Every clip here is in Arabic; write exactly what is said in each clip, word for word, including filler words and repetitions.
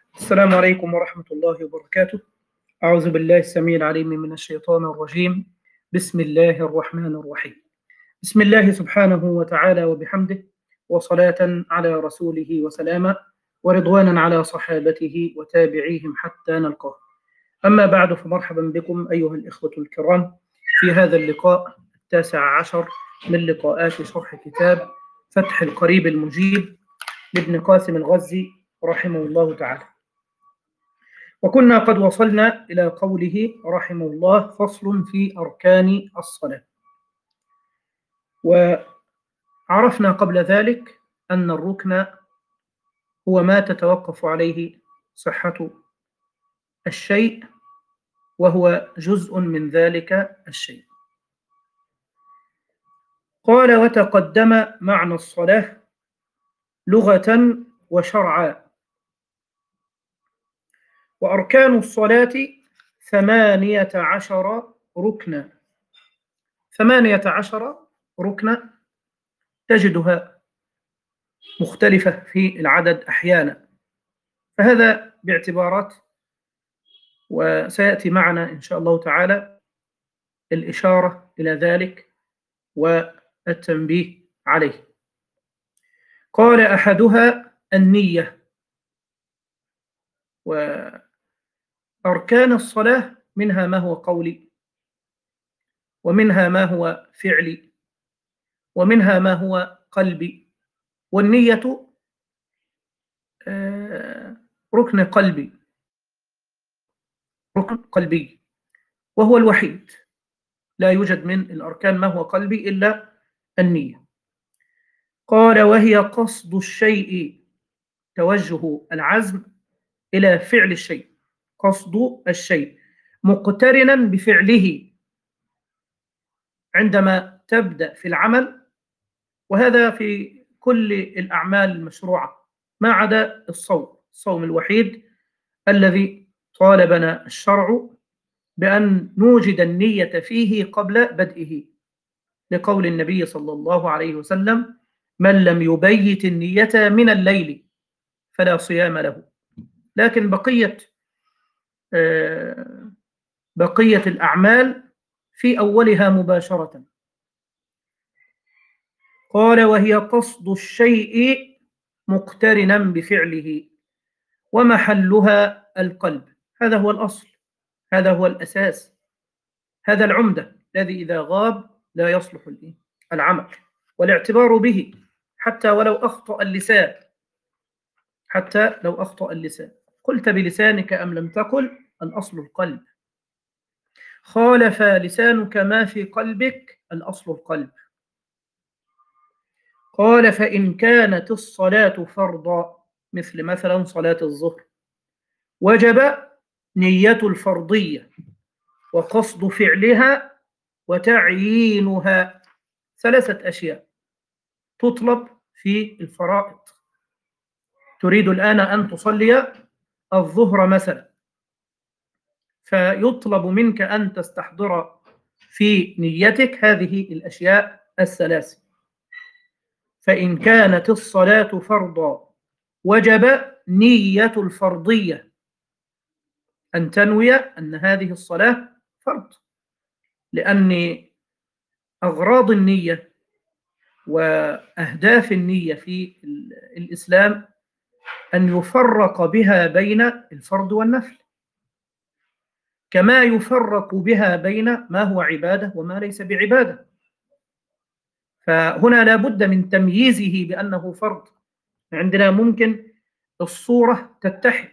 السلام عليكم ورحمة الله وبركاته. أعوذ بالله السميع العليم من الشيطان الرجيم. بسم الله الرحمن الرحيم. بسم الله سبحانه وتعالى وبحمده، وصلاة على رسوله وسلاما، ورضوانا على صحابته وتابعيهم حتى نلقاه. أما بعد، فمرحبا بكم أيها الإخوة الكرام في هذا اللقاء التاسع عشر من لقاءات شرح كتاب فتح القريب المجيب لابن قاسم الغزي رحمه الله تعالى. وكنا قد وصلنا إلى قوله رحمه الله: فصل في أركان الصلاة. وعرفنا قبل ذلك أن الركن هو ما تتوقف عليه صحة الشيء، وهو جزء من ذلك الشيء. قال: وتقدم معنى الصلاة لغة وشرعا. وأركان الصلاة ثمانية عشر ركنا. ثمانية عشر ركنا تجدها مختلفة في العدد أحيانا، فهذا باعتبارات، وسيأتي معنا إن شاء الله تعالى الإشارة إلى ذلك والتنبيه عليه. قال: أحدها النية. وأركان الصلاة منها ما هو قولي، ومنها ما هو فعلي، ومنها ما هو قلبي. والنية ركن قلبي، ركن قلبي، وهو الوحيد. لا يوجد من الأركان ما هو قلبي إلا النية. قال: وهي قصد الشيء، توجه العزم إلى فعل الشيء، قصد الشيء مقترنا بفعله عندما تبدأ في العمل، وهذا في كل الأعمال المشروعة ما عدا الصوم. الصوم الوحيد الذي طالبنا الشرع بأن نوجد النية فيه قبل بدئه، لقول النبي صلى الله عليه وسلم: من لم يبيت النية من الليل فلا صيام له. لكن بقية بقية الأعمال في أولها مباشرة. قال: وهي قصد الشيء مقترنا بفعله، ومحلها القلب. هذا هو الأصل، هذا هو الأساس، هذا العمدة الذي إذا غاب لا يصلح العمل والاعتبار به، حتى ولو أخطأ اللسان، حتى لو أخطأ اللسان. قلت بلسانك أم لم تقل، الأصل القلب. خالف لسانك ما في قلبك، الأصل القلب. قال: فإن كانت الصلاة فرضا، مثل مثلا صلاة الظهر، وجب نية الفرضية وقصد فعلها وتعيينها. ثلاثة أشياء تطلب في الفرائض. تريد الآن أن تصلي الظهر مثلا، فيطلب منك أن تستحضر في نيتك هذه الأشياء الثلاث. فإن كانت الصلاة فرضا وجب نية الفرضية، أن تنوي أن هذه الصلاة فرض، لأن أغراض النية وأهداف النية في الإسلام أن يفرق بها بين الفرض والنفل، كما يفرق بها بين ما هو عبادة وما ليس بعبادة. فهنا لا بد من تمييزه بأنه فرض. عندنا ممكن الصورة تتحد،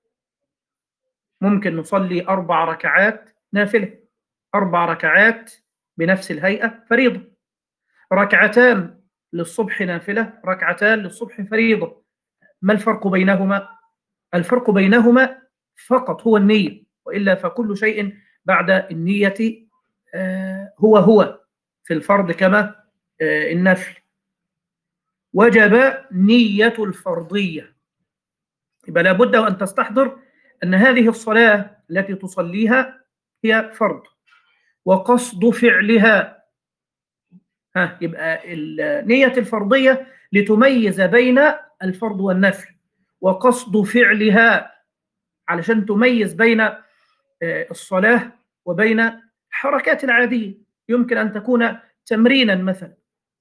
ممكن نصلي أربع ركعات نافلة، أربع ركعات بنفس الهيئة فريضة، ركعتان للصبح نافلة، ركعتان للصبح فريضة. ما الفرق بينهما؟ الفرق بينهما فقط هو النية، وإلا فكل شيء بعد النية هو هو في الفرض كما النفل. وجب نية الفرضية، يبقى لابد أن تستحضر أن هذه الصلاة التي تصليها هي فرض، وقصد فعلها. ها، يبقى نية الفرضية لتميز بين الفرض والنفل، وقصد فعلها علشان تميز بين الصلاة وبين الحركات العادية. يمكن أن تكون تمرينا مثلا،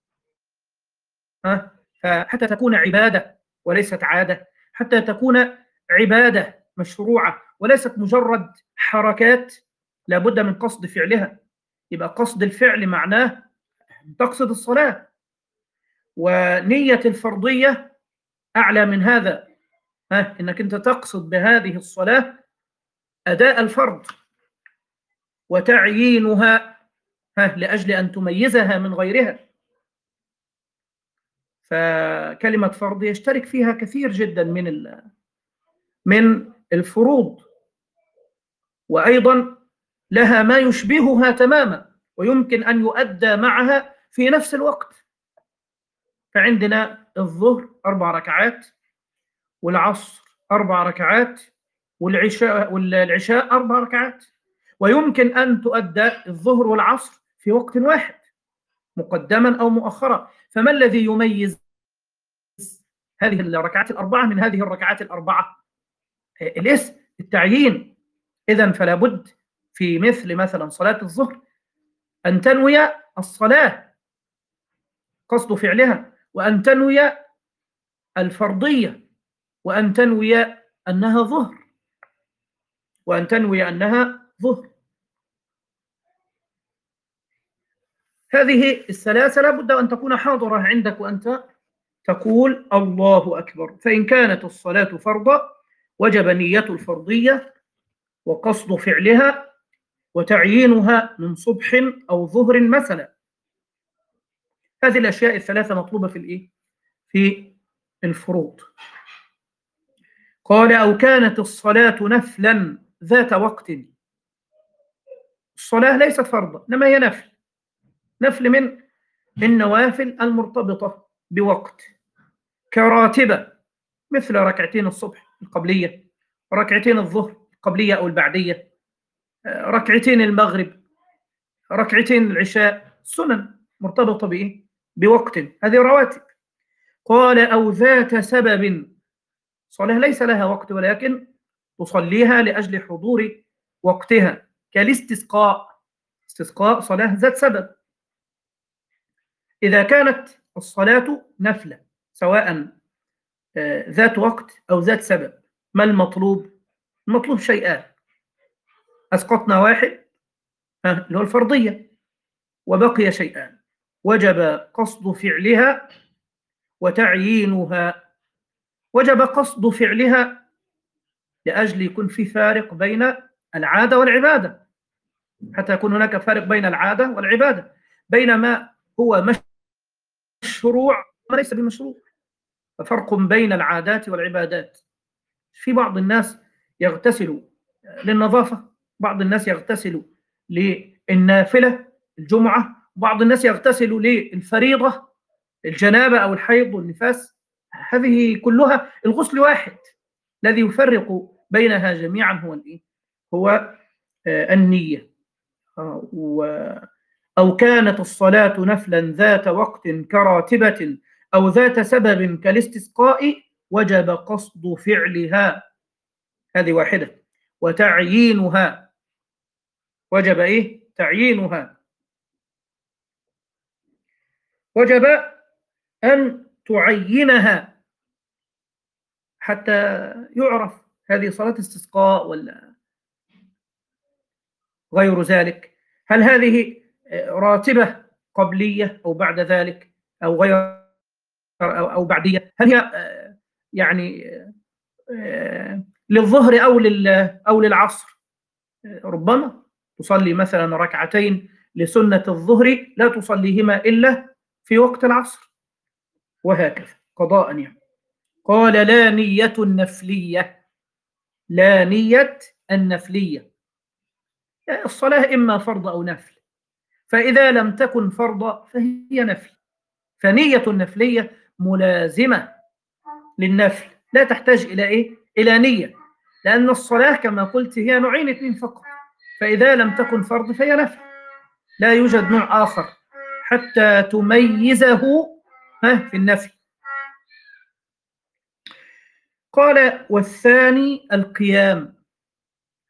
ها، فحتى تكون عبادة وليست عادة، حتى تكون عبادة مشروعة وليست مجرد حركات لابد من قصد فعلها. يبقى قصد الفعل معناه تقصد الصلاة، ونية الفرضية أعلى من هذا، ها، إنك أنت تقصد بهذه الصلاة أداء الفرض وتعيينها، ها، لأجل أن تميزها من غيرها. فكلمة فرض يشترك فيها كثير جدا من من الفروض، وأيضا لها ما يشبهها تماما ويمكن أن يؤدى معها في نفس الوقت. فعندنا الظهر أربع ركعات، والعصر أربع ركعات، والعشاء والعشاء أربع ركعات، ويمكن أن تؤدى الظهر والعصر في وقت واحد مقدما أو مؤخرا. فما الذي يميز هذه الركعات الأربعة من هذه الركعات الأربعة؟ الاسم، التعيين. إذن فلا بد في مثل مثلا صلاة الظهر أن تنوي الصلاة قصد فعلها، وأن تنوي الفرضية، وأن تنوي أنها ظهر، وأن تنوي أنها ظهر. هذه الثلاثة لا بد أن تكون حاضرة عندك وأنت تقول الله أكبر. فإن كانت الصلاة فرضا وجب نية الفرضية وقصد فعلها وتعيينها من صبح أو ظهر مثلا. هذه الأشياء الثلاثة مطلوبة في الإيه؟ في الفروض. قال أو كانت الصلاة نفلا ذات وقت. الصلاة ليست فرضا إنما هي نفل، نفل من النوافل المرتبطة بوقت، كراتبة مثل ركعتين الصبح القبلية، ركعتين الظهر القبلية أو البعدية، ركعتين المغرب، ركعتين العشاء، سنن مرتبطة بإيه؟ بوقت، هذه رواتب. قال أو ذات سبب، صلاة ليس لها وقت ولكن تصليها لأجل حضور وقتها، كالاستسقاء. استسقاء صلاة ذات سبب. إذا كانت الصلاة نفلة سواء ذات وقت أو ذات سبب، ما المطلوب؟ المطلوب شيئان: أسقطنا واحد اللي هو الفرضية، وبقي شيئان: وجب قصد فعلها وتعيينها. وجب قصد فعلها لأجل يكون في فارق بين العادة والعبادة، حتى يكون هناك فارق بين العادة والعبادة، بين ما هو مشروع وما ليس بمشروع. ففرق بين العادات والعبادات. في بعض الناس يغتسل للنظافة، بعض الناس يغتسل للنافلة الجمعة، بعض الناس يغتسل للفريضة الجنابة أو الحيض والنفاس. هذه كلها الغسل واحد، الذي يفرق بينها جميعا هو الإيه؟ هو النية. أو كانت الصلاة نفلا ذات وقت كراتبة أو ذات سبب كالاستسقاء وجب قصد فعلها، هذه واحدة، وتعيينها، وجب إيه؟ تعيينها. وجب أن تعينها حتى يعرف هذه صلاة استسقاء ولا غير ذلك. هل هذه راتبة قبلية أو بعد ذلك أو غير أو, أو بعدية؟ هل هي يعني للظهر أو أو للعصر؟ ربما تصلي مثلا ركعتين لسنة الظهر لا تصليهما إلا في وقت العصر، وهكذا قضاء يعني. قال لا نية النفلية، لا نية النفلية. يعني الصلاة إما فرض أو نفل، فإذا لم تكن فرض فهي نفل. فنية النفلية ملازمة للنفل، لا تحتاج إلى إيه؟ إلى نية، لأن الصلاة كما قلت هي نوعين اثنين فقط، فإذا لم تكن فرض فهي نفل، لا يوجد نوع آخر حتى تميزه في النفل. قال والثاني القيام.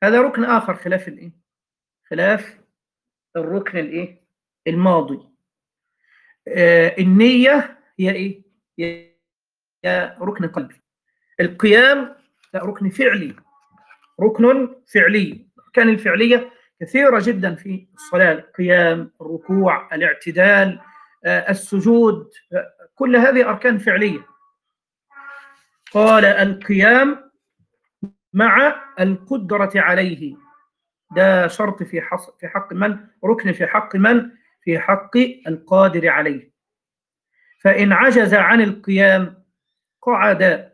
هذا ركن آخر خلاف الإيه؟ خلاف الركن الإيه؟ الماضي. آه النية هي إيه؟ هي ركن قلبي. القيام لا، ركن فعلي، ركن فعلي. كان الفعلية كثيرة جدا في الصلاة: القيام، الركوع، الاعتدال، آه السجود، آه كل هذه أركان فعلية. قال القيام مع القدرة عليه، ده شرط في حق في حق من؟ ركن في حق من؟ في حق القادر عليه. فإن عجز عن القيام قعد،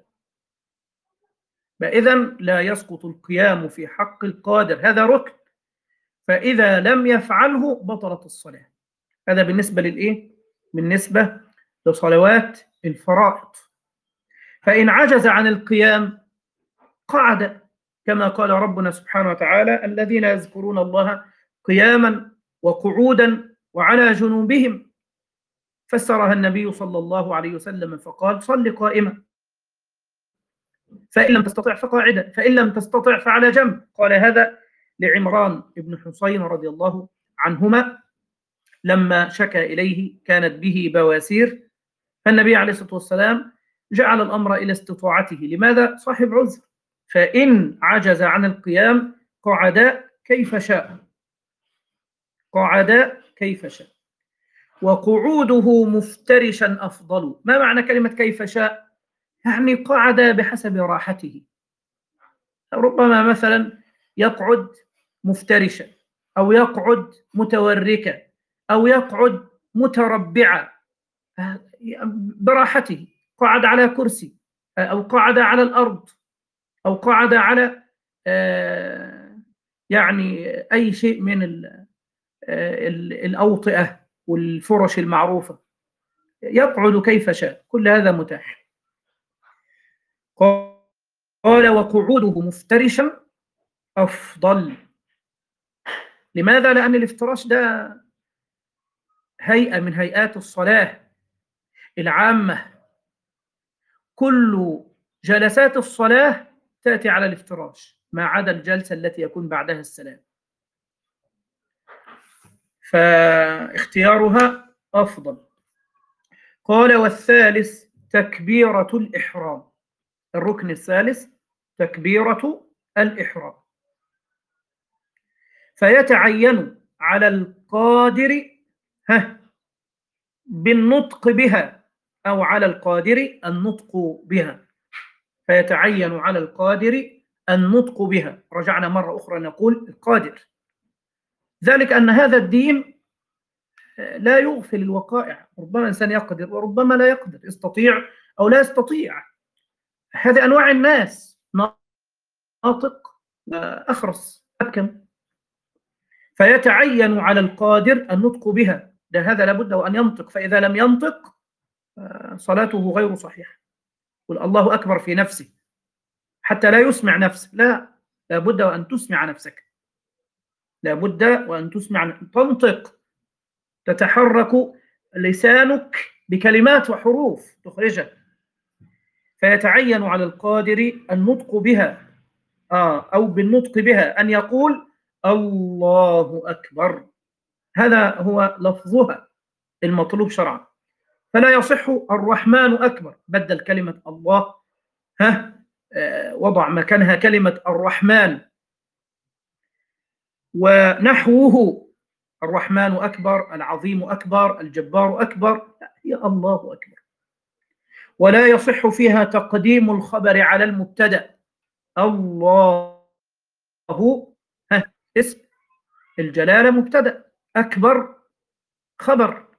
فإذا لا يسقط القيام في حق القادر، هذا ركن. فإذا لم يفعله بطلت الصلاة. هذا بالنسبة للإيه؟ بالنسبة لصلوات الفرائض. فإن عجز عن القيام قعد، كما قال ربنا سبحانه وتعالى: الذين يذكرون الله قياما وقعودا وعلى جنوبهم. فسرها النبي صلى الله عليه وسلم فقال: صل قائما، فإن لم تستطع فقاعدا، فإن لم تستطع فعلى جنب. قال هذا لعمران بن حسين رضي الله عنهما لما شكى إليه كانت به بواسير، فالنبي عليه الصلاة والسلام جعل الأمر إلى استطاعته. لماذا؟ صاحب عذر. فإن عجز عن القيام قعد كيف شاء، قعد كيف شاء. وقعوده مفترشا أفضل. ما معنى كلمة كيف شاء؟ يعني قعد بحسب راحته. ربما مثلا يقعد مفترشا، أو يقعد متوركا، أو يقعد متربعا براحته. قعد على كرسي، أو قعد على الأرض، أو قعد على يعني أي شيء من الأوطئة والفرش المعروفة. يقعد كيف شاء، كل هذا متاح. قال وقعوده مفترشا أفضل. لماذا؟ لأن الافتراش ده هيئة من هيئات الصلاة العامة. كل جلسات الصلاة تأتي على الافتراش ما عدا الجلسة التي يكون بعدها السلام، فاختيارها أفضل. قال والثالث تكبيرة الإحرام. الركن الثالث تكبيرة الإحرام. فيتعين على القادر ها بالنطق بها، أو على القادر النطق بها. فيتعين على القادر النطق بها. رجعنا مرة أخرى نقول القادر، ذلك أن هذا الدين لا يغفل الوقائع. ربما إنسان يقدر وربما لا يقدر، يستطيع أو لا يستطيع. هذه أنواع الناس، ناطق وأخرس أبكم. فيتعين على القادر النطق بها، ده هذا لابد وأن ينطق. فإذا لم ينطق صلاته غير صحيحة. قل الله أكبر في نفسه حتى لا يسمع نفسه، لا، لابد وأن تسمع نفسك، لابد وأن تسمع، تنطق، تتحرك لسانك بكلمات وحروف تخرجها. فيتعين على القادر النطق بها، آه أو بالنطق بها، أن يقول الله أكبر. هذا هو لفظها المطلوب شرعا. فلا يصح الرحمن أكبر، بدل كلمة الله، ها آه وضع مكانها كلمة الرحمن. ونحوه الرحمن أكبر، العظيم أكبر، الجبار أكبر، هي الله أكبر. ولا يصح فيها تقديم الخبر على المبتدأ. الله ها اسم الجلالة مبتدأ، أكبر خبر،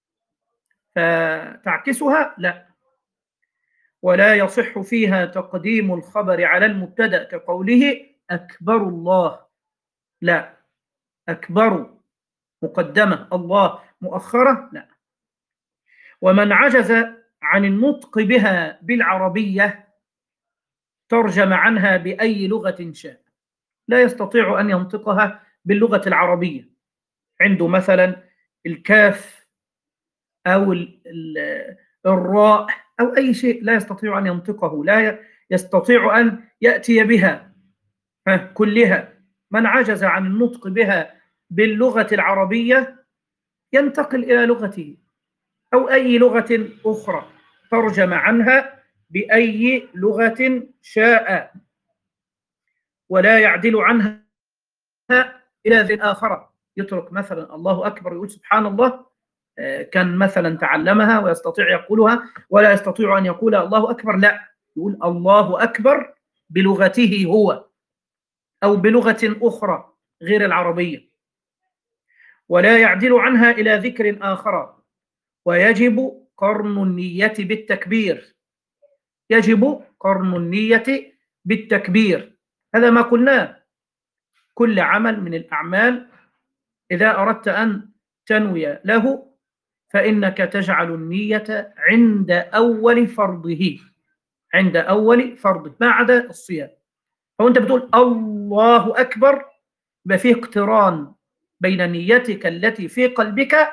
فتعكسها لا. ولا يصح فيها تقديم الخبر على المبتدأ كقوله أكبر الله، لا، أكبر مقدمة، الله مؤخرة، لا. ومن عجز عن النطق بها بالعربية ترجم عنها بأي لغة شاء. لا يستطيع أن ينطقها باللغة العربية، عنده مثلا الكاف أو الراء أو أي شيء لا يستطيع أن ينطقه، لا يستطيع أن يأتي بها كلها، من عجز عن النطق بها باللغة العربية ينتقل إلى لغته أو أي لغة أخرى، ترجم عنها بأي لغة شاء، ولا يعدل عنها إلى ذي آخر. يترك مثلا الله أكبر يقول سبحان الله، كان مثلا تعلمها ويستطيع يقولها، ولا يستطيع أن يقول الله أكبر، لا، يقول الله أكبر بلغته هو أو بلغة أخرى غير العربية، ولا يعدل عنها إلى ذكر آخر. ويجب قرن النية بالتكبير، يجب قرن النية بالتكبير. هذا ما قلناه، كل عمل من الأعمال إذا أردت أن تنوي له فإنك تجعل النية عند أول فرضه، عند أول فرضه ما عدا الصيام. فأنت بتقول الله أكبر، يبقى فيه اقتران بين نيتك التي في قلبك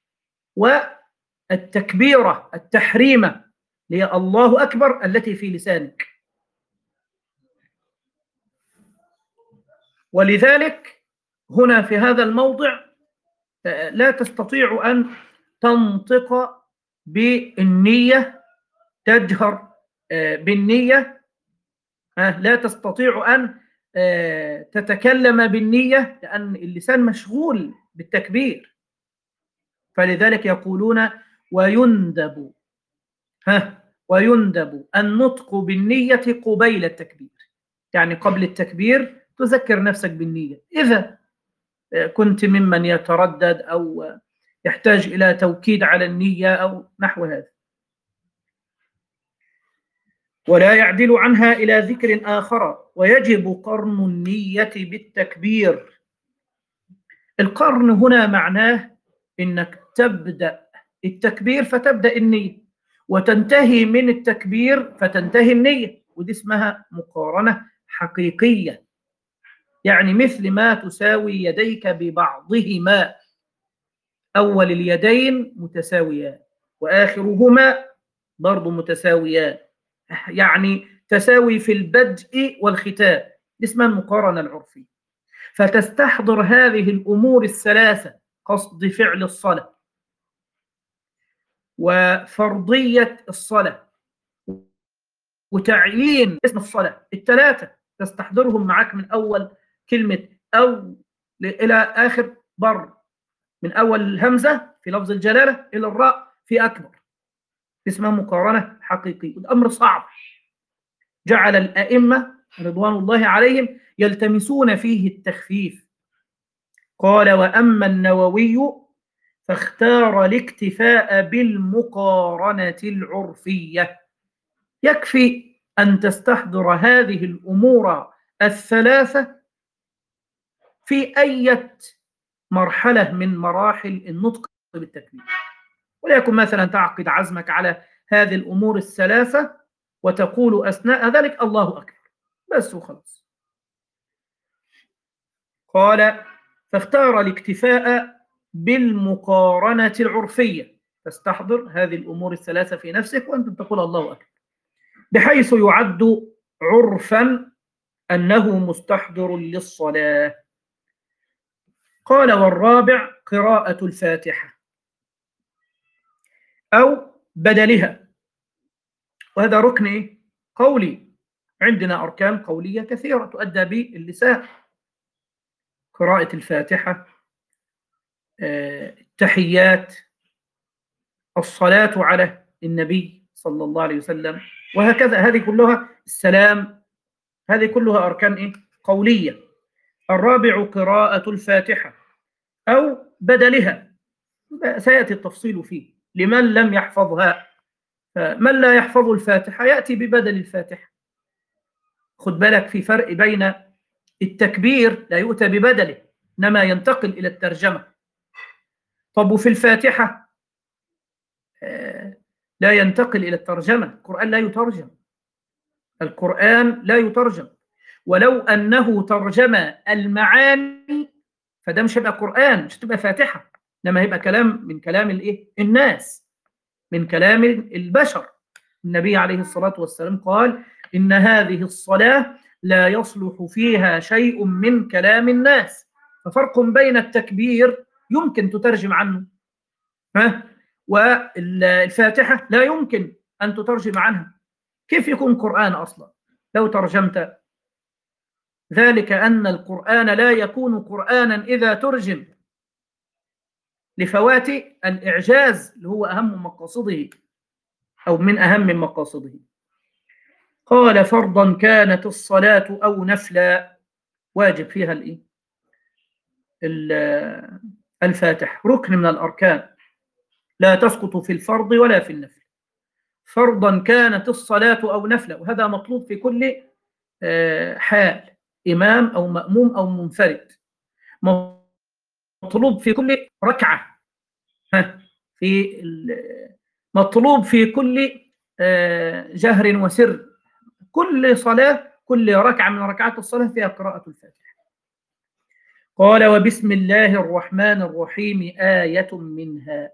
والتكبيرة التحريمة اللي هي الله أكبر التي في لسانك. ولذلك هنا في هذا الموضع لا تستطيع أن تنطق بالنية، تجهر بالنية، لا تستطيع أن تتكلم بالنية لأن اللسان مشغول بالتكبير. فلذلك يقولون ويندب ها ويندب النطق بالنية قبيل التكبير، يعني قبل التكبير تذكر نفسك بالنية إذا كنت ممن يتردد أو يحتاج إلى توكيد على النية أو نحو هذا. ولا يعدل عنها إلى ذكر آخر، ويجب قرن النية بالتكبير. القرن هنا معناه إنك تبدأ التكبير فتبدأ النية، وتنتهي من التكبير فتنتهي النية، ودي اسمها مقارنة حقيقية، يعني مثل ما تساوي يديك ببعضهما، أول اليدين متساويان وآخرهما برضو متساويان، يعني تساوي في البدء والختام، اسمها المقارنة العرفية. فتستحضر هذه الأمور الثلاثة، قصد فعل الصلاة وفرضية الصلاة وتعيين اسم الصلاة، الثلاثة تستحضرهم معك من أول كلمة أو إلى آخر بر، من أول الهمزة في لفظ الجلالة إلى الراء في أكبر، اسمها مقارنة حقيقية. الأمر صعب، جعل الأئمة رضوان الله عليهم يلتمسون فيه التخفيف. قال وأما النووي فاختار الاكتفاء بالمقارنة العرفية. يكفي أن تستحضر هذه الأمور الثلاثة في أي مرحلة من مراحل النطق بالتكبير، وليكن مثلا تعقد عزمك على هذه الأمور الثلاثة وتقول أثناء ذلك الله أكبر بس وخلاص. قال فاختار الاكتفاء بالمقارنة العرفية، تستحضر هذه الأمور الثلاثة في نفسك وأنت تقول الله أكبر، بحيث يعد عرفا أنه مستحضر للصلاة. قال والرابع قراءة الفاتحة أو بدلها، وهذا ركن قولي، عندنا أركان قولية كثيرة تؤدى باللسان، قراءة الفاتحة، التحيات، الصلاة على النبي صلى الله عليه وسلم، وهكذا. هذه كلها السلام، هذه كلها أركان إيه؟ قولية. الرابع قراءة الفاتحة أو بدلها، سيأتي التفصيل فيه لمن لم يحفظها. من لا يحفظ الفاتحة يأتي ببدل الفاتحة. خد بالك في فرق بين التكبير لا يؤتى ببدله إنما ينتقل إلى الترجمة. طب وفي الفاتحة لا ينتقل إلى الترجمة، القرآن لا يترجم، القرآن لا يترجم، ولو أنه ترجم المعاني فده مش هيبقى قرآن، مش هتبقى فاتحة، لما هيبقى كلام من كلام الإيه؟ الناس، من كلام البشر. النبي عليه الصلاة والسلام قال إن هذه الصلاة لا يصلح فيها شيء من كلام الناس. ففرق بين التكبير يمكن تترجم عنه، ها، والفاتحة لا يمكن أن تترجم عنها. كيف يكون قرآن أصلا لو ترجمت؟ ذلك أن القرآن لا يكون قرآنا إذا ترجم، لفوات الإعجاز اللي هو أهم مقاصده أو من أهم مقاصده. قال فرضا كانت الصلاة أو نفلا، واجب فيها الإيه؟ الفاتحة ركن من الأركان، لا تسقط في الفرض ولا في النفل. فرضا كانت الصلاة أو نفلا، وهذا مطلوب في كل حال، إمام أو مأموم أو منفرد، مطلوب في كل ركعة، في مطلوب في كل جهر وسر، كل صلاة، كل ركعة من ركعات الصلاة فيها قراءة الفاتحة. قال وبسم الله الرحمن الرحيم آية منها،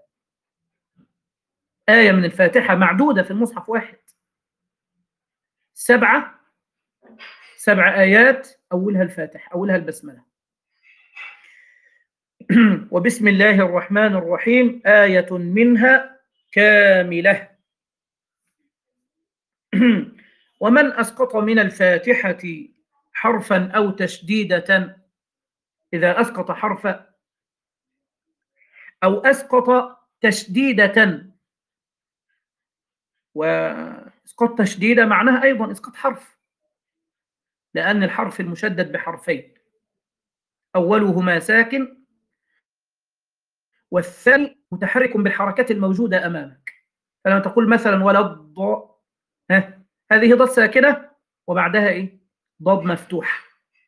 آية من الفاتحة معدودة في المصحف واحد، سبعة سبع آيات أولها الفاتحة، أولها البسملة. وبسم الله الرحمن الرحيم آية منها كاملة. ومن أسقط من الفاتحة حرفا أو تشديدة، إذا أسقط حرفا أو أسقط تشديدة، وإسقاط تشديدة معناها أيضا إسقاط حرف، لأن الحرف المشدد بحرفين، أولهما ساكن والثاني متحرك بالحركات الموجودة أمامك. فلما تقول مثلا ولا الضاء، ها، هذه ضاد ساكنة وبعدها إيه؟ ضاد مفتوح.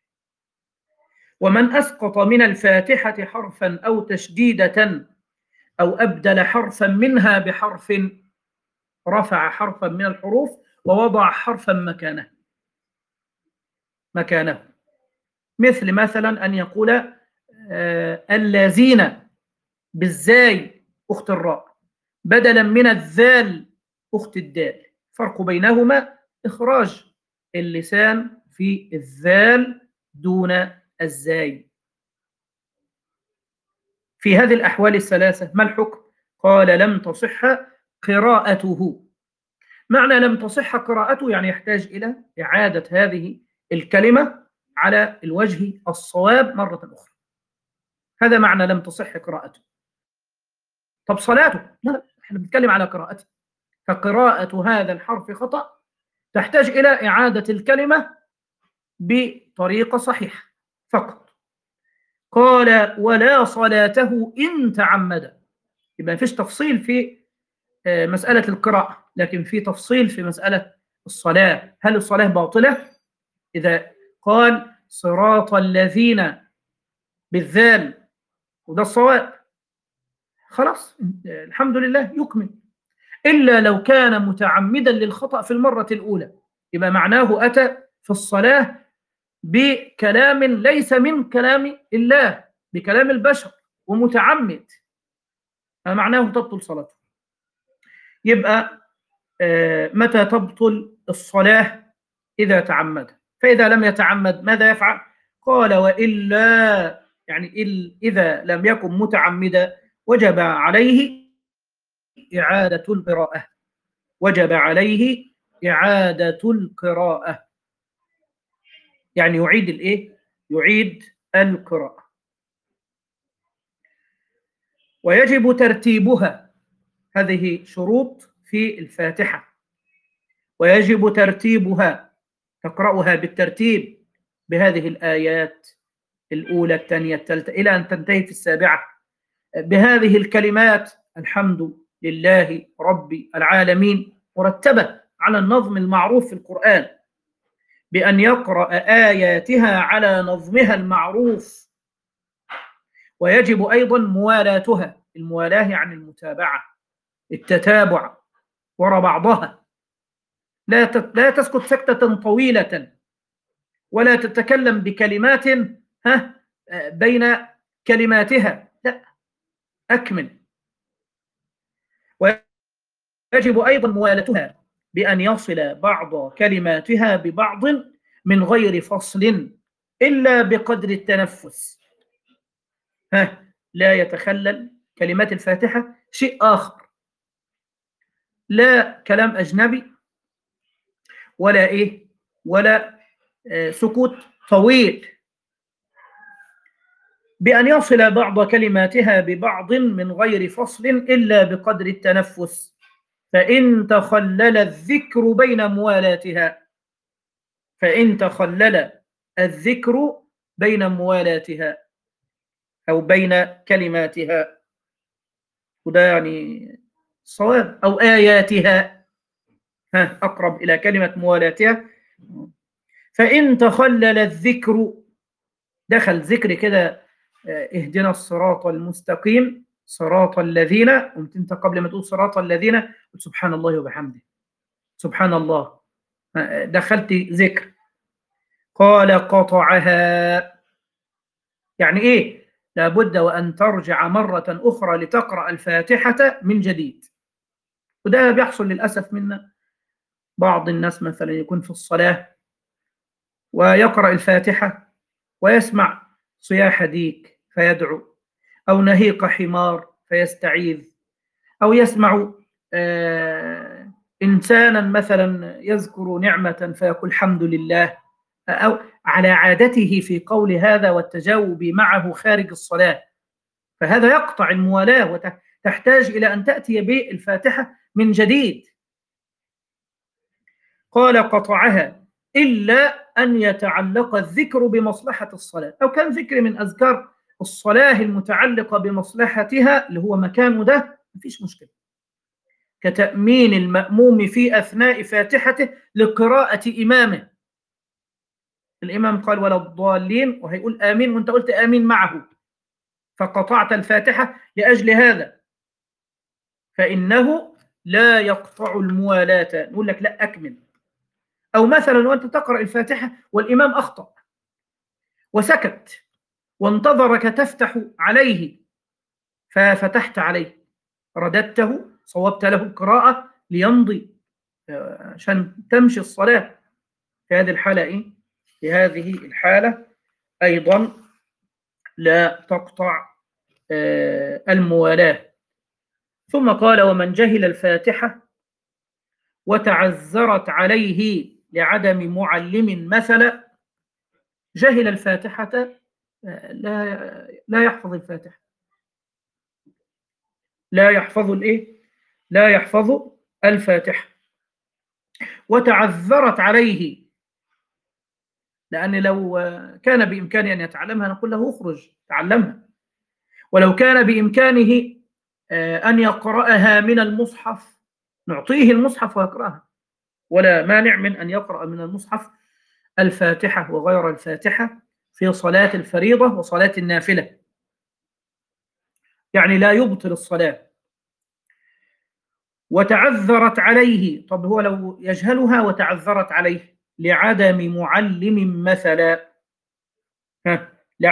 ومن أسقط من الفاتحة حرفا أو تشديدة أو أبدل حرفا منها بحرف، رفع حرفا من الحروف ووضع حرفا مكانه مكانه مثل مثلا أن يقول آه اللازين بالزاي أخت الراء بدلا من الذال أخت الدال. فرق بينهما إخراج اللسان في الذال دون الزاي. في هذه الأحوال الثلاثة ما الحكم؟ قال لم تصح قراءته. معنى لم تصح قراءته يعني يحتاج إلى إعادة هذه الكلمة على الوجه الصواب مرة أخرى. هذا معنى لم تصح قراءته. طب صلاته؟ لا، احنا بنتكلم على قراءته. فقراءة هذا الحرف خطأ تحتاج إلى إعادة الكلمة بطريقة صحيحة فقط. قال ولا صلاته إن تعمد. يبقى مفيش تفصيل في مسألة القراءة، لكن في تفصيل في مسألة الصلاة. هل الصلاة باطلة؟ إذا قال صراط الذين بالذال وده الصواب، خلاص الحمد لله يكمل. إلا لو كان متعمدا للخطأ في المرة الأولى، يبقى معناه أتى في الصلاة بكلام ليس من كلام الله، بكلام البشر ومتعمد، معناه تبطل صلاته. يبقى متى تبطل الصلاة؟ إذا تعمد. فإذا لم يتعمد ماذا يفعل؟ قال وإلا، يعني إذا لم يكن متعمدا وجب عليه إعادة القراءة، وجب عليه إعادة القراءة، يعني يعيد الإيه؟ يعيد القراءة. ويجب ترتيبها، هذه شروط في الفاتحة، ويجب ترتيبها، تقرأها بالترتيب بهذه الآيات الأولى الثانية الثالثة إلى أن تنتهي في السابعة بهذه الكلمات الحمد لله رب العالمين، مرتبة على النظم المعروف في القرآن، بأن يقرأ آياتها على نظمها المعروف. ويجب أيضا موالاتها، الموالاة يعني المتابعة، التتابع وراء بعضها، لا لا تسكت سكتة طويلة ولا تتكلم بكلمات ها بين كلماتها، لا، أكمل. ويجب أيضا موالاتها بأن يصل بعض كلماتها ببعض من غير فصل إلا بقدر التنفس. ها، لا يتخلل كلمات الفاتحة شيء آخر، لا كلام أجنبي ولا إيه ولا آه سكوت طويل، بأن يصل بعض كلماتها ببعض من غير فصل إلا بقدر التنفس، فإن تخلل الذكر بين موالاتها فإن تخلل الذكر بين موالاتها أو بين كلماتها، وده يعني صواب، أو آياتها، ها أقرب إلى كلمة موالاتها. فإن تخلل الذكر، دخل ذكر كده، اهدنا الصراط المستقيم صراط الذين، قمت انت قبل ما تقول صراط الذين قلت سبحان الله وبحمده، سبحان الله، دخلت ذكر. قال قطعها، يعني ايه؟ لابد وان ترجع مرة اخرى لتقرأ الفاتحة من جديد. وده بيحصل للأسف منا، بعض الناس مثلا يكون في الصلاة ويقرأ الفاتحة ويسمع صياح ديك فيدعو، أو نهيق حمار فيستعيذ، أو يسمع آه إنسانا مثلا يذكر نعمة فيقول الحمد لله، أو على عادته في قول هذا والتجاوب معه خارج الصلاة، فهذا يقطع الموالاة وتحتاج إلى أن تأتي بالفاتحة من جديد. قال قطعها إلا أن يتعلق الذكر بمصلحة الصلاة، أو كان ذكر من أذكار الصلاة المتعلقة بمصلحتها اللي هو مكانه ده، مفيش مشكلة، كتأمين المأموم في أثناء فاتحته لقراءة إمامه. الإمام قال ولا الضالين وهيقول آمين وأنت قلت آمين معه، فقطعت الفاتحة لأجل هذا، فإنه لا يقطع الموالاة، نقول لك لا أكمل. أو مثلا وأنت تقرأ الفاتحة والإمام أخطأ وسكت وانتظرك تفتح عليه ففتحت عليه، رددته، صوبت له القراءة ليمضي عشان تمشي الصلاة. في هذه الحالة إيه؟ في هذه الحالة أيضا لا تقطع الموالاة. ثم قال ومن جهل الفاتحة وتعذرت عليه لعدم معلم مثلا، جهل الفاتحة لا لا يحفظ الفاتحة، لا يحفظ الايه لا يحفظ الفاتحة. وتعذرت عليه، لأن لو كان بإمكانه أن يتعلمها نقول له اخرج تعلمها، ولو كان بإمكانه أن يقرأها من المصحف نعطيه المصحف ويقرأها، ولا مانع من أن يقرأ من المصحف الفاتحة وغير الفاتحة في صلاة الفريضة وصلاة النافلة، يعني لا يبطل الصلاة. وتعذرت عليه، طب هو لو يجهلها وتعذرت عليه لعدم معلم مثلا، ها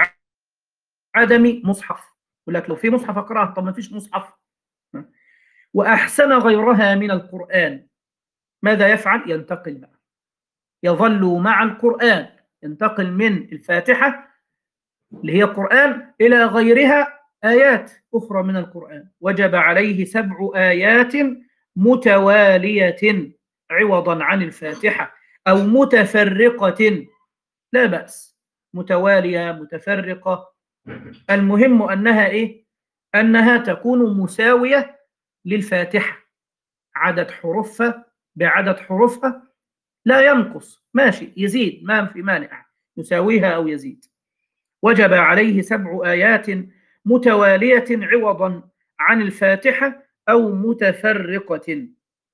لعدم مصحف، يقول لك لو في مصحف اقرأها، طب ما فيش مصحف. وأحسن غيرها من القرآن، ماذا يفعل؟ ينتقل بقى، يظل مع القرآن، ينتقل من الفاتحة اللي هي القرآن إلى غيرها آيات أخرى من القرآن. وجب عليه سبع آيات متوالية عوضا عن الفاتحة، أو متفرقة، لا بأس، متوالية متفرقة، المهم أنها إيه؟ أنها تكون مساوية للفاتحة، عدد حروفها بعدد حروفها، لا ينقص، ماشي، يزيد ما في مانع، يساويها أو يزيد. وجب عليه سبع آيات متوالية عوضا عن الفاتحة أو متفرقة.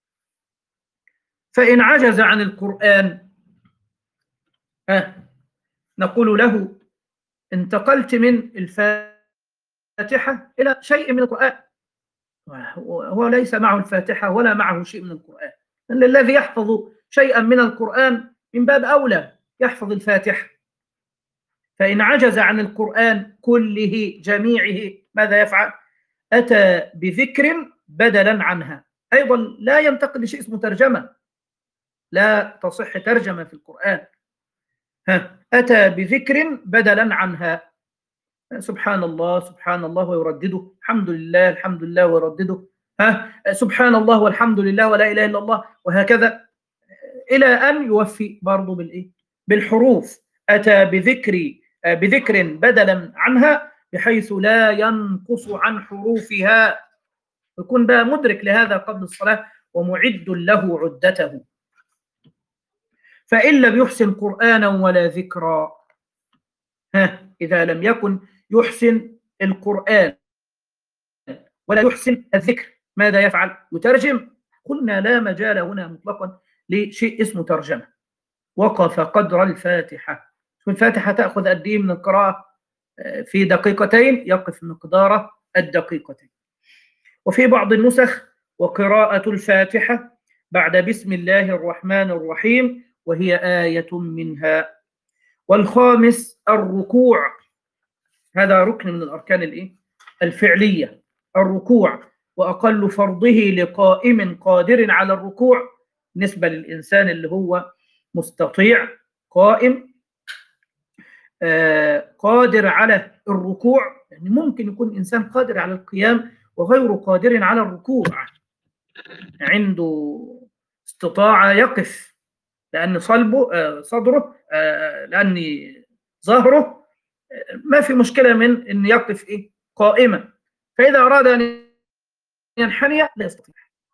فإن عجز عن القرآن آه نقول له انتقلت من الفاتحة إلى شيء من القرآن، هو ليس معه الفاتحة ولا معه شيء من القرآن، الذي يحفظ شيئا من القرآن من باب أولى يحفظ الفاتحة. فإن عجز عن القرآن كله جميعه ماذا يفعل؟ أتى بذكر بدلا عنها، أيضا لا ينتقل لشيء اسمه ترجمة، لا تصح ترجمة في القرآن، ها أتى بذكر بدلا عنها، سبحان الله سبحان الله ويردده، الحمد لله الحمد لله ويردده، ها سبحان الله والحمد لله ولا إله إلا الله، وهكذا إلى أن يوفي برضه بالإيه؟ بالحروف. أتى بذكر بذكر بدلا عنها بحيث لا ينقص عن حروفها، يكون بقى مدرك لهذا قبل الصلاة ومعد له عدته. فإن لم يحسن قرآنا ولا ذكرا، ها إذا لم يكن يحسن القرآن ولا يحسن الذكر ماذا يفعل؟ يترجم. قلنا لا مجال هنا مطلقا لشيء اسمه ترجمة. وقف قدر الفاتحة. الفاتحة تأخذ قد إيه من القراءة؟ في دقيقتين، يقف مقدار الدقيقتين. وفي بعض النسخ وقراءة الفاتحة بعد بسم الله الرحمن الرحيم وهي آية منها. والخامس الركوع، هذا ركن من الأركان الإيه؟ الفعلية، الركوع، وأقل فرضه لقائم قادر على الركوع بالنسبة للإنسان اللي هو مستطيع قائم آه قادر على الركوع. يعني ممكن يكون إنسان قادر على القيام وغير قادر على الركوع، عنده استطاعة يقف لأن صلبه آه صدره آه لأن ظهره آه ما في مشكلة من أن يقف إيه؟ قائما. فإذا أراد أن ينحني لا يستطيع،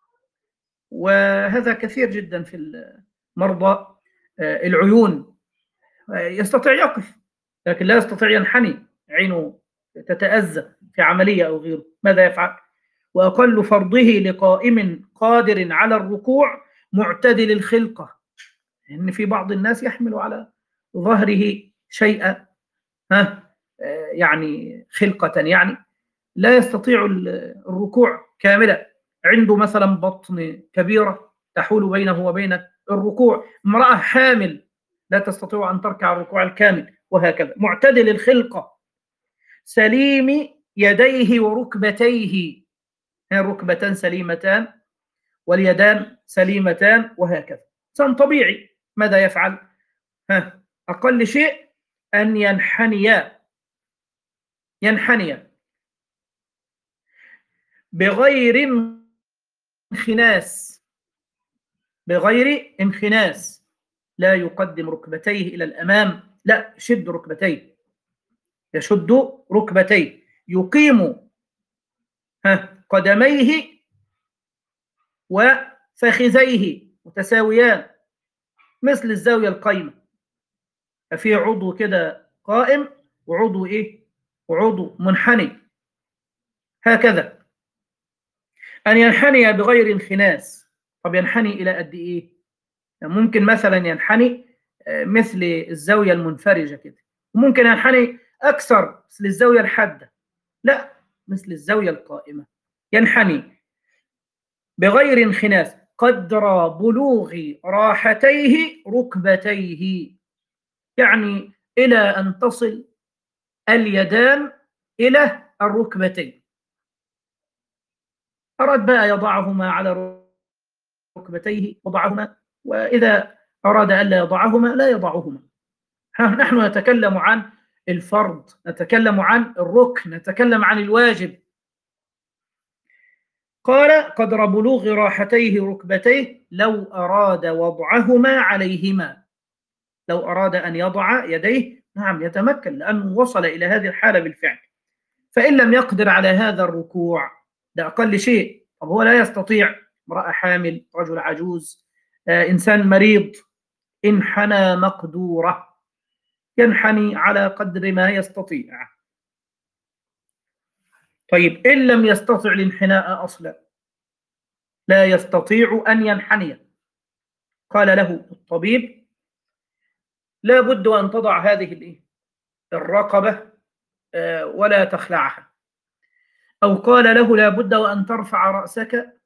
وهذا كثير جدا في مرضى آه العيون، آه يستطيع يقف لكن لا يستطيع ينحني، عينه تتأذى في عملية أو غيره، ماذا يفعل؟ وأقل فرضه لقائم قادر على الركوع معتدل الخلقة، لأن يعني في بعض الناس يحمل على ظهره شيئا، ها يعني خلقة، يعني لا يستطيع الركوع كاملا، عنده مثلا بطن كبيرة تحول بينه وبين الركوع، امرأة حامل لا تستطيع أن تركع الركوع الكامل، وهكذا. معتدل الخلقة سليم يديه وركبتيه، الركبتان سليمتان واليدان سليمتان، وهكذا. إنسان طبيعي ماذا يفعل؟ ها أقل شيء أن ينحني ينحني بغير انخناس، بغير انخناس، لا يقدم ركبتيه إلى الأمام، لا، شد ركبتيه، يشد ركبتيه، يقيم ها قدميه وفخذيه متساويان مثل الزاوية القايمة، ففي عضو كده قائم وعضو إيه؟ وعضو منحني، هكذا. أن ينحني بغير انخناس. طب ينحني إلى قد إيه؟ ممكن مثلا ينحني مثل الزاوية المنفرجة كده، وممكن ينحني أكثر مثل الزاوية الحادة، لا، مثل الزاوية القائمة. ينحني بغير انخناس قدر بلوغ راحتيه ركبتيه، يعني إلى أن تصل اليدان إلى الركبتين. أراد بقى يضعهما على ركبتيه وضعهما، وإذا أراد ألا يضعهما لا يضعهما. نحن نتكلم عن الفرض، نتكلم عن الركن، نتكلم عن الواجب. قال قدر بلوغ راحتيه ركبتيه لو أراد وضعهما عليهما، لو أراد أن يضع يديه نعم يتمكن لأنه وصل إلى هذه الحالة بالفعل. فإن لم يقدر على هذا الركوع، ده أقل شيء. طب هو لا يستطيع، امرأة حامل، رجل عجوز، آه، إنسان مريض، انحنى مقدورة، ينحني على قدر ما يستطيع. طيب إن لم يستطع الانحناء أصلا، لا يستطيع أن ينحني، قال له الطبيب لا بد أن تضع هذه الرقبة ولا تخلعها، أو قال له لا بد وأن ترفع رأسك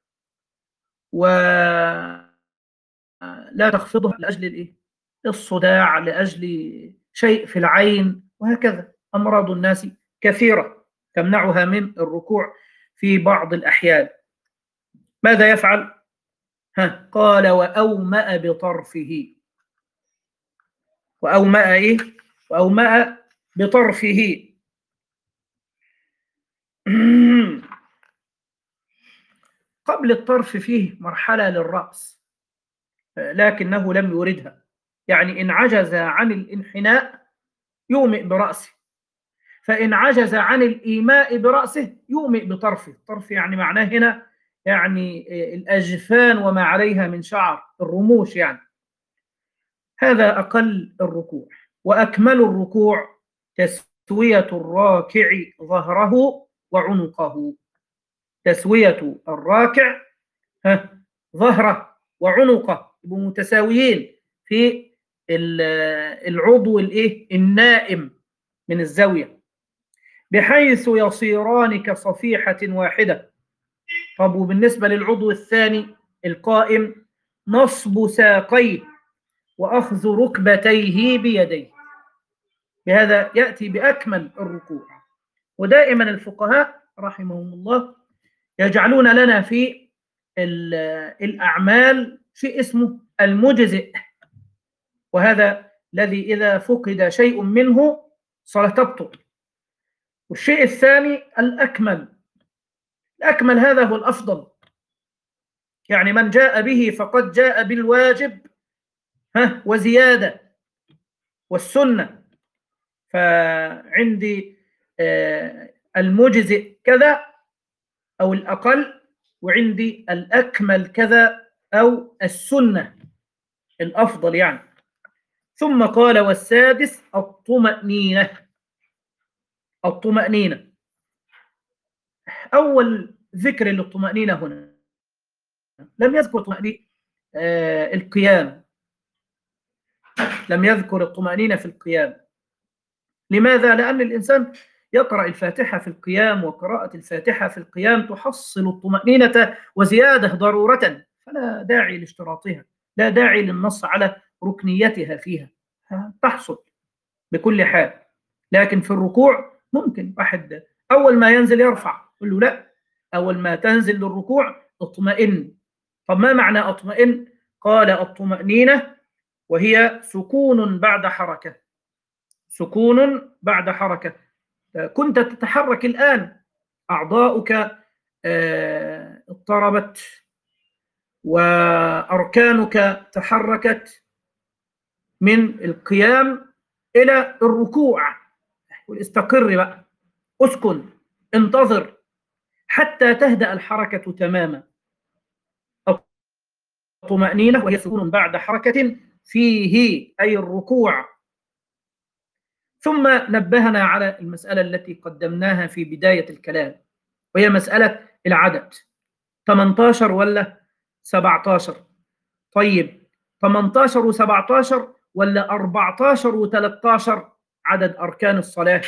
ولا تخفضه لأجل الإيه؟ الصداع، لأجل شيء في العين، وهكذا. أمراض الناس كثيرة تمنعها من الركوع في بعض الأحيان. ماذا يفعل؟ ها قال وأومأ بطرفه، وأومأ إيه؟ وأومأ بطرفه. قبل الطرف فيه مرحلة للرأس لكنه لم يوردها، يعني إن عجز عن الانحناء يومئ برأسه، فإن عجز عن الإيماء برأسه يومئ بطرفه. طرف يعني معناه هنا يعني الأجفان وما عليها من شعر، الرموش يعني. هذا أقل الركوع. وأكمل الركوع تسوية الراكع ظهره وعنقه. تسوية الراكع ظهره وعنقه يبقوا متساويين في العضو الايه النائم من الزاوية، بحيث يصيران كصفيحة واحدة. طب وبالنسبة للعضو الثاني القائم، نصب ساقيه وأخذ ركبتيه بيديه. بهذا يأتي بأكمل الركوع. ودائما الفقهاء رحمهم الله يجعلون لنا في الأعمال شيء اسمه المجزئ، وهذا الذي إذا فقد شيء منه صلاة تبطل. والشيء الثاني الأكمل. الأكمل هذا هو الأفضل، يعني من جاء به فقد جاء بالواجب ها وزيادة والسنة. فعندي المجزئ كذا أو الأقل، وعندي الأكمل كذا أو السنة الأفضل يعني. ثم قال والسادس الطمأنينة. الطمأنينة أول ذكر للطمأنينة هنا لم يذكر طمأنينة آه القيام، لم يذكر الطمأنينة في القيام. لماذا؟ لأن الإنسان يقرأ الفاتحة في القيام، وقراءة الفاتحة في القيام تحصل الطمأنينة وزيادة ضرورة، فلا داعي لاشتراطها، لا داعي للنص على ركنيتها فيها، تحصل بكل حال. لكن في الركوع ممكن واحد أول ما ينزل يرفع، يقول له لا، أول ما تنزل للركوع اطمئن. طب ما معنى اطمئن؟ قال الطمأنينة وهي سكون بعد حركة. سكون بعد حركة. كنت تتحرك الآن، أعضاؤك اضطربت وأركانك تحركت من القيام إلى الركوع. استقر بقى، اسكن، انتظر حتى تهدأ الحركة تماما. الطمأنينة وهي سكون بعد حركة فيه أي الركوع. ثم نبهنا على المسألة التي قدمناها في بداية الكلام، وهي مسألة العدد، ثمانية عشر ولا سبعة عشر؟ طيب ثمانية عشر و17 ولا أربعة عشر و13 عدد أركان الصلاة؟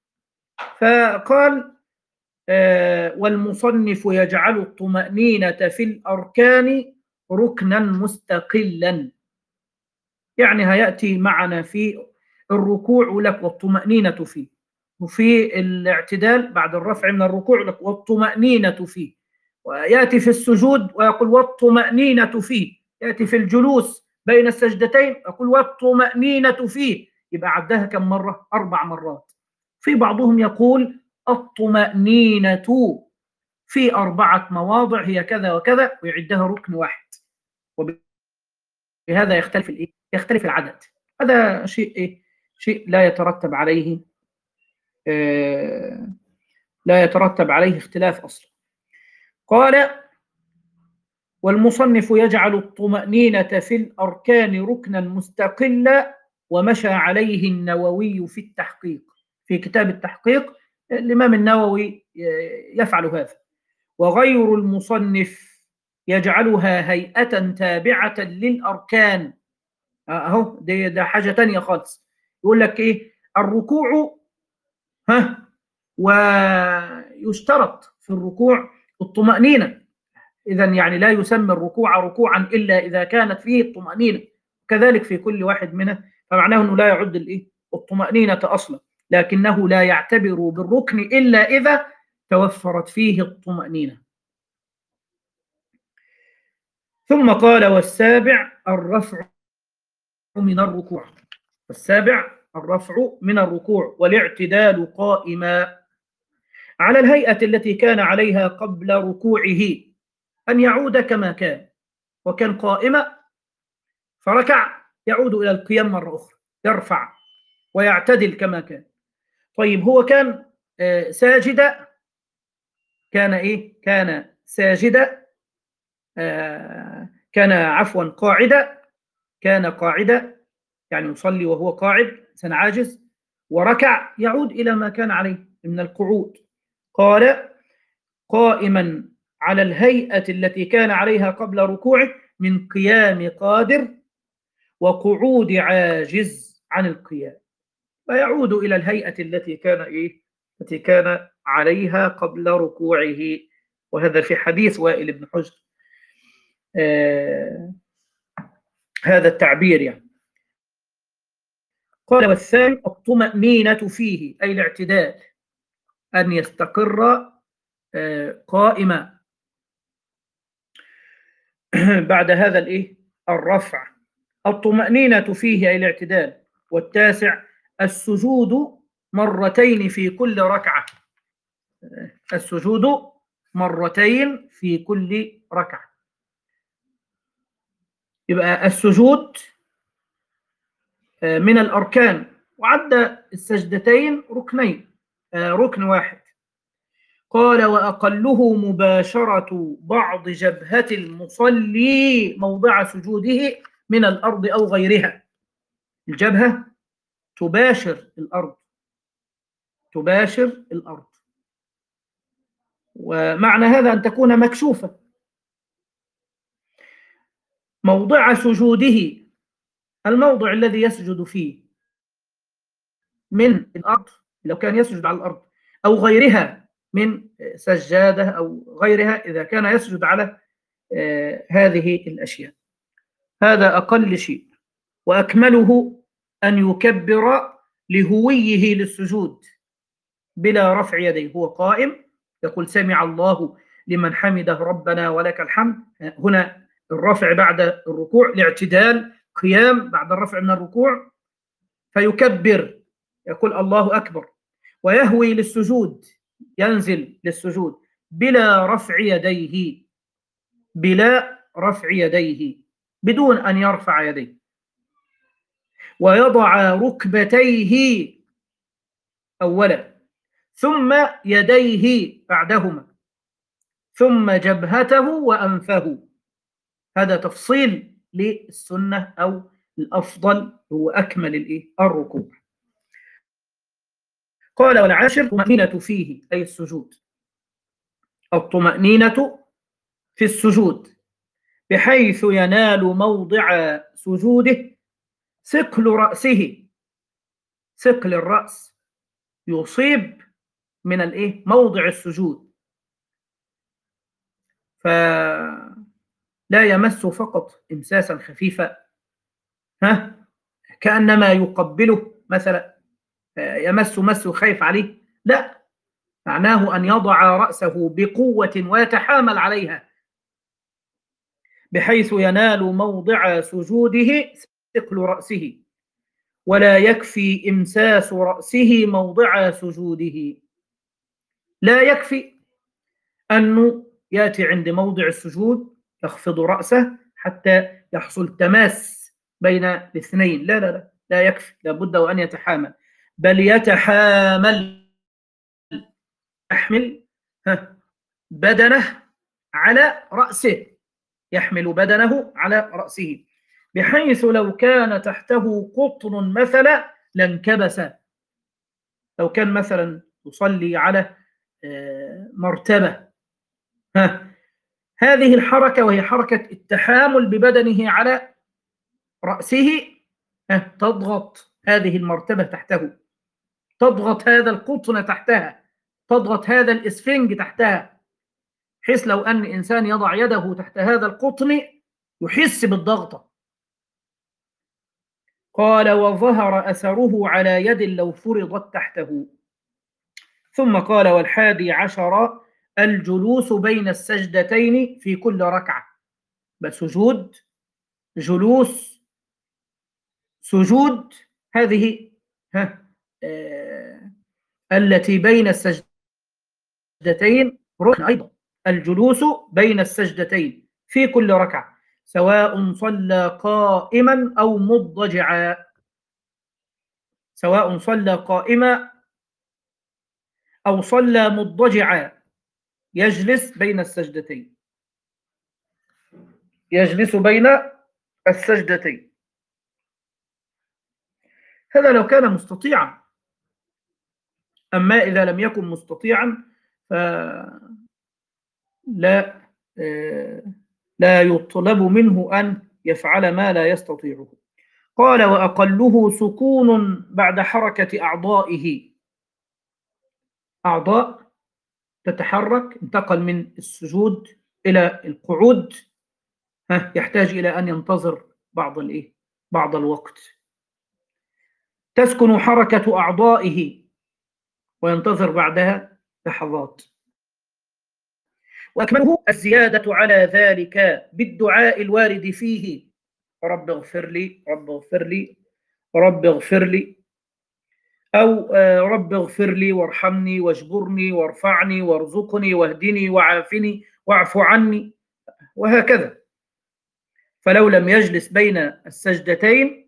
فقال آه والمصنف يجعل الطمأنينة في الأركان ركنا مستقلا. يعني هيأتي معنا في الركوع لك والطمأنينة فيه، وفي الاعتدال بعد الرفع من الركوع لك والطمأنينة فيه، ويأتي في السجود ويقول والطمأنينة فيه، يأتي في الجلوس بين السجدتين يقول والطمأنينة فيه. يبقى عدها كم مرة؟ أربع مرات. في بعضهم يقول الطمأنينة في أربعة مواضع هي كذا وكذا ويعدها ركن واحد، وبهذا يختلف الإيه؟ يختلف العدد. هذا شيء إيه؟ شيء لا يترتب عليه آه لا يترتب عليه اختلاف أصلا. قال والمصنف يجعل الطمأنينة في الأركان ركنا مستقلا، ومشى عليه النووي في التحقيق. في كتاب التحقيق الإمام النووي يفعل هذا. وغير المصنف يجعلها هيئة تابعة للأركان. أهو ده, ده حاجة تانية خالص. يقول لك إيه؟ الركوع ها ويشترط في الركوع الطمأنينة، إذا يعني لا يسمى الركوع ركوعا إلا إذا كانت فيه الطمأنينة، كذلك في كل واحد منها. فمعناه أنه لا يعد الإيه؟ الطمأنينة أصلا، لكنه لا يعتبر بالركن إلا إذا توفرت فيه الطمأنينة. ثم قال والسابع الرفع من الركوع. والسابع الرفع من الركوع والاعتدال قائما على الهيئة التي كان عليها قبل ركوعه، أن يعود كما كان، وكان قائما فركع يعود إلى القيام مرة أخرى، يرفع ويعتدل كما كان. طيب هو كان آه ساجدا، كان إيه؟ كان ساجدا، آه كان عفوا قاعدا، كان قاعدا يعني يصلي وهو قاعد، إنسان عاجز، وركع يعود إلى ما كان عليه من القعود. قال قائما على الهيئة التي كان عليها قبل ركوعه من قيام قادر وقعود عاجز عن القيام، فيعود إلى الهيئة التي كان إيه؟ التي كان عليها قبل ركوعه. وهذا في حديث وائل بن حجر آه هذا التعبير يعني. قال والثاني الطمأنينة فيه أي الاعتدال، أن يستقر آه قائما بعد هذا الإيه؟ الرفع. الطمأنينة فيه أي الاعتدال. والتاسع السجود مرتين في كل ركعة، السجود مرتين في كل ركعة. يبقى السجود من الأركان، وعد السجدتين ركنين، ركن واحد. قال وأقله مباشرة بعض جبهة المصلي موضع سجوده من الأرض أو غيرها. الجبهة تباشر الأرض، تباشر الأرض، ومعنى هذا أن تكون مكشوفة. موضع سجوده الموضع الذي يسجد فيه من الأرض، لو كان يسجد على الأرض، أو غيرها من سجادة أو غيرها إذا كان يسجد على آه هذه الأشياء. هذا أقل شيء. وأكمله أن يكبر لهويه للسجود بلا رفع يديه، هو قائم يقول سمع الله لمن حمده ربنا ولك الحمد. هنا الرفع بعد الركوع، الاعتدال قيام بعد الرفع من الركوع، فيكبر يقول الله أكبر، ويهوي للسجود، ينزل للسجود بلا رفع يديه، بلا رفع يديه، بدون أن يرفع يديه، ويضع ركبتيه أولا ثم يديه بعدهما ثم جبهته وأنفه. هذا تفصيل للسنة أو الأفضل، هو أكمل الإيه؟ الركوع. قال والعاشر الطمأنينة فيه أي السجود، الطمأنينة في السجود بحيث ينال موضع سجوده ثقل رأسه، ثقل الرأس يصيب من الإيه؟ موضع السجود، فلا يمس فقط إمساسا خفيفا ها كأنما يقبله مثلا، يمس مسه خايف عليه، لا، معناه أن يضع رأسه بقوة ويتحامل عليها بحيث ينال موضع سجوده ثقل رأسه، ولا يكفي إمساس رأسه موضع سجوده. لا يكفي أنه يأتي عند موضع السجود يخفض رأسه حتى يحصل تماس بين الاثنين، لا لا لا لا يكفي، لابد وأن يتحامل، بل يتحامل، يحمل بدنه على رأسه، يحمل بدنه على رأسه بحيث لو كان تحته قطن مثلا لانكبس. لو كان مثلا يصلي على مرتبة، هذه الحركة وهي حركة التحامل ببدنه على رأسه تضغط هذه المرتبة تحته، تضغط هذا القطن تحتها، تضغط هذا الإسفنج تحتها، حيث لو أن إنسان يضع يده تحت هذا القطن يحس بالضغطة. قال وظهر أثره على يد لو فرضت تحته. ثم قال والحادي عشر الجلوس بين السجدتين في كل ركعة، بسجود جلوس سجود هذه ها آه التي بين السجدتين ركن أيضا. الجلوس بين السجدتين في كل ركعة، سواء صلى قائما أو مضجعا، سواء صلى قائما أو صلى مضجعا، يجلس بين السجدتين، يجلس بين السجدتين. هذا لو كان مستطيعا، أما إذا لم يكن مستطيعا فلا لا يطلب منه أن يفعل ما لا يستطيعه. قال وأقله سكون بعد حركة أعضائه. أعضاء تتحرك، انتقل من السجود إلى القعود، ها يحتاج إلى أن ينتظر بعض الإيه بعض الوقت. تسكن حركة أعضائه وينتظر بعدها لحظات. وأكمله الزيادة على ذلك بالدعاء الوارد فيه: رب اغفر لي، رب اغفر لي، رب اغفر لي، أو رب اغفر لي وارحمني واجبرني وارفعني وارزقني واهدني وعافني واعف عني، وهكذا. فلو لم يجلس بين السجدتين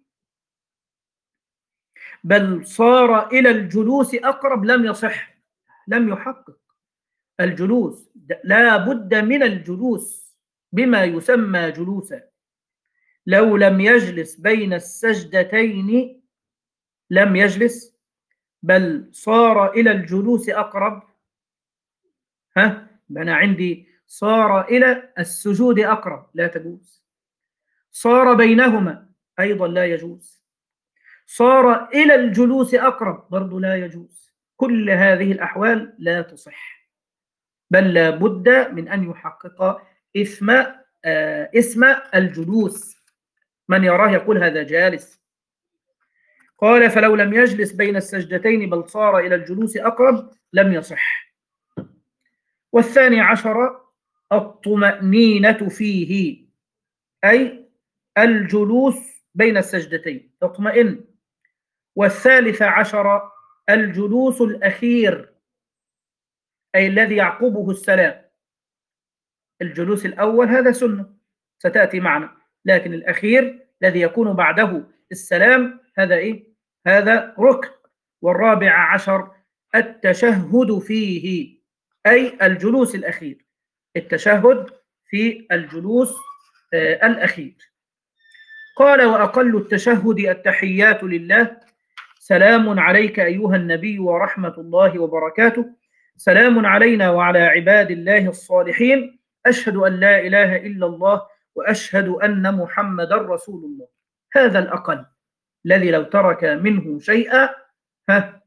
بل صار إلى الجلوس أقرب لم يصح، لم يحقق الجلوس. لا بد من الجلوس بما يسمى جلوسا. لو لم يجلس بين السجدتين لم يجلس، بل صار إلى الجلوس أقرب. ها أنا عندي صار إلى السجود أقرب، لا تجوز. صار بينهما أيضا لا يجوز. صار إلى الجلوس أقرب برضو لا يجوز. كل هذه الأحوال لا تصح، بل لا بد من أن يحقق اسم آه اسم الجلوس. من يراه يقول هذا جالس. قال فلو لم يجلس بين السجدتين بل صار إلى الجلوس أقرب لم يصح. والثاني عشر الطمأنينة فيه، أي الجلوس بين السجدتين تطمئن. والثالث عشر الجلوس الأخير، أي الذي يعقبه السلام. الجلوس الأول هذا سنة ستأتي معنا، لكن الأخير الذي يكون بعده السلام هذا إيه؟ هذا ركن. والرابع عشر التشهد فيه، أي الجلوس الأخير، التشهد في الجلوس آه الأخير. قال وأقل التشهد التحيات لله: سلام عليك أيها النبي ورحمة الله وبركاته، سلام علينا وعلى عباد الله الصالحين، أشهد أن لا إله إلا الله وأشهد أن محمد رسول الله. هذا الأقل الذي لو ترك منه شيئا ها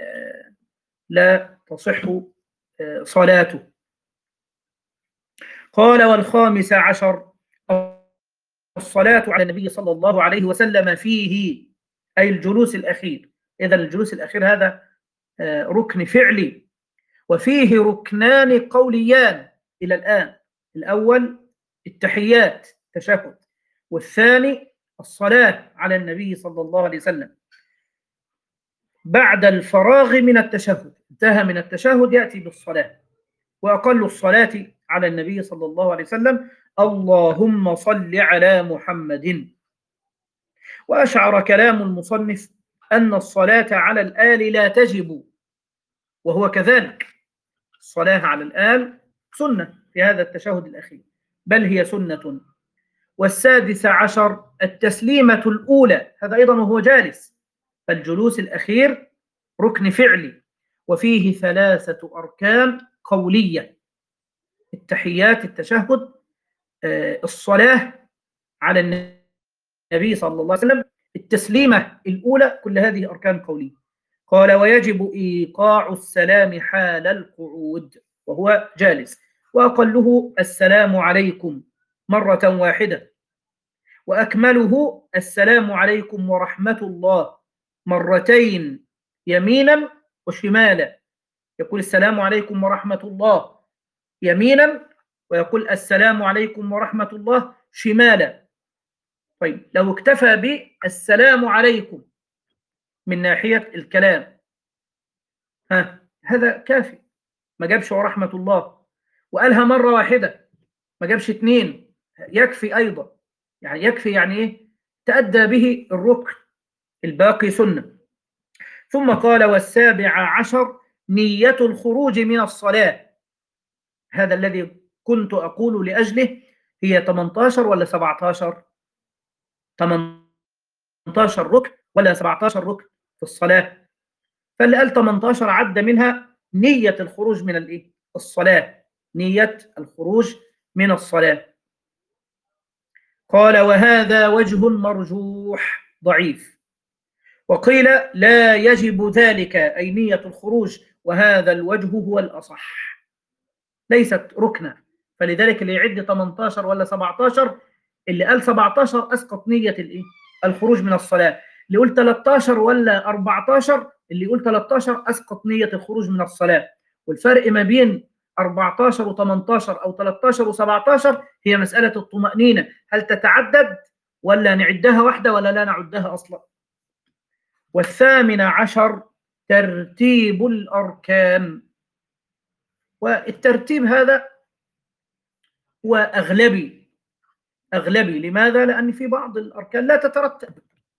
لا تصح صلاته. قال والخامس عشر الصلاة على النبي صلى الله عليه وسلم فيه، أي الجلوس الأخير. إذن الجلوس الأخير هذا ركن فعلي، وفيه ركنان قوليان إلى الآن: الأول التحيات تشهد، والثاني الصلاة على النبي صلى الله عليه وسلم. بعد الفراغ من التشهد، انتهى من التشهد، يأتي بالصلاة. وأقل الصلاة على النبي صلى الله عليه وسلم: اللهم صل على محمد. وأشعر كلام المصنف أن الصلاة على الآل لا تجب، وهو كذلك. الصلاة على الآل سنة في هذا التشهد الأخير، بل هي سنة. والسادس عشر التسليمة الأولى، هذا أيضا وهو جالس. فالجلوس الأخير ركن فعلي، وفيه ثلاثة أركان قولية: التحيات، التشهد، الصلاة على النبي صلى الله عليه وسلم، التسليمة الأولى، كل هذه أركان قولية. قال ويجب إيقاع السلام حال القعود وهو جالس، وأقله السلام عليكم مرة واحدة، وأكمله السلام عليكم ورحمة الله مرتين يمينا وشمالا. يقول السلام عليكم ورحمة الله يمينا، ويقول السلام عليكم ورحمة الله شمالا. طيب لو اكتفى بالسلام عليكم من ناحية الكلام، ها هذا كافي، ما جابش ورحمة الله، وقالها مرة واحدة ما جابش اتنين، يكفي أيضا. يعني يكفي يعني إيه؟ تأدى به الركن، الباقي سنة. ثم قال: والسابع عشر نية الخروج من الصلاة. هذا الذي كنت أقول لأجله، هي ثمانية عشر ولا سبعة عشر؟ ثمانية عشر ركن ولا سبعة عشر ركن في الصلاة؟ فاللي قال ثمانية عشر عد منها نية الخروج من الإيه؟ الصلاة، نية الخروج من الصلاة. قال: وهذا وجه مرجوح ضعيف. وقيل: لا يجب ذلك، أي نية الخروج، وهذا الوجه هو الأصح، ليست ركنا. فلذلك اللي يعد ثمانية عشر ولا سبعة عشر، اللي قال سبعة عشر أسقط نية الإيه؟ الخروج من الصلاة. اللي يقول ثلاثة عشر ولا أربعة عشر، اللي يقول ثلاثة عشر أسقط نية الخروج من الصلاة. والفرق ما بين أربعة عشر و18 أو ثلاثة عشر و17 هي مسألة الطمأنينة، هل تتعدد ولا نعدها واحدة ولا لا نعدها أصلا. والثامن عشر ترتيب الأركان. والترتيب هذا هو أغلبي، أغلبي لماذا؟ لأن في بعض الأركان لا تترتب،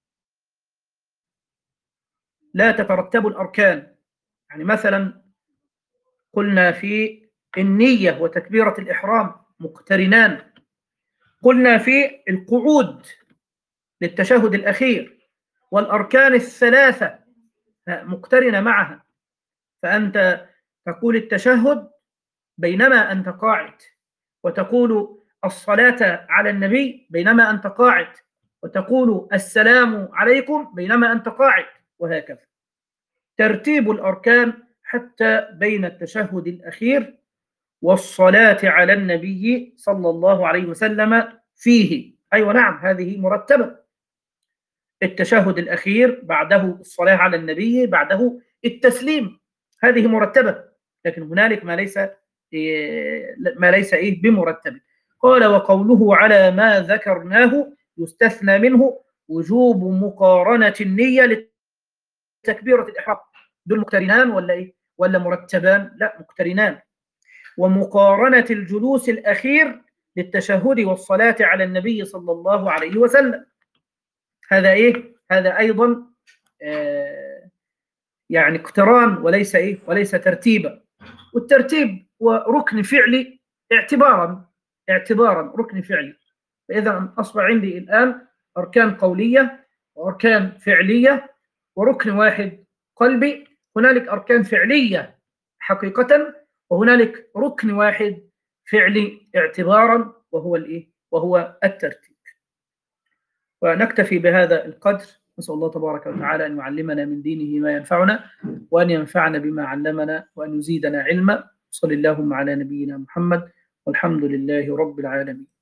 لا تترتب الأركان. يعني مثلا قلنا في النية وتكبيرة الإحرام مقترنان، قلنا في القعود للتشهد الأخير والأركان الثلاثة مقترنة معها، فأنت تقول التشهد بينما أنت قاعد، وتقول الصلاة على النبي بينما أنت قاعد، وتقول السلام عليكم بينما أنت قاعد، وهكذا. ترتيب الأركان حتى بين التشهد الأخير والصلاة على النبي صلى الله عليه وسلم فيه. أيوة نعم، هذه مرتبة. التشهد الأخير بعده الصلاة على النبي بعده التسليم، هذه مرتبة. لكن هنالك ما ليس ما ليس إيه بمرتب. قال: وقوله على ما ذكرناه يستثنى منه وجوب مقارنة النية لتكبيرة الإحرام. دول مقترنان ولا إيه؟ ولا مرتبان؟ لا، مقترنان. ومقارنة الجلوس الأخير للتشهد والصلاة على النبي صلى الله عليه وسلم، هذا إيه؟ هذا أيضا آه يعني اقتران وليس إيه؟ وليس ترتيبا. والترتيب هو ركن فعلي اعتبارا اعتبارا ركن فعلي. فإذا أصبح عندي الآن أركان قولية وأركان فعلية وركن واحد قلبي. هنالك أركان فعلية حقيقة، وهنالك ركن واحد فعلي اعتبارا، وهو الإيه؟ وهو الترتيب. ونكتفي بهذا القدر. نسأل الله تبارك وتعالى أن يعلمنا من دينه ما ينفعنا، وأن ينفعنا بما علمنا، وأن يزيدنا علما. صلى اللهم على نبينا محمد، والحمد لله رب العالمين.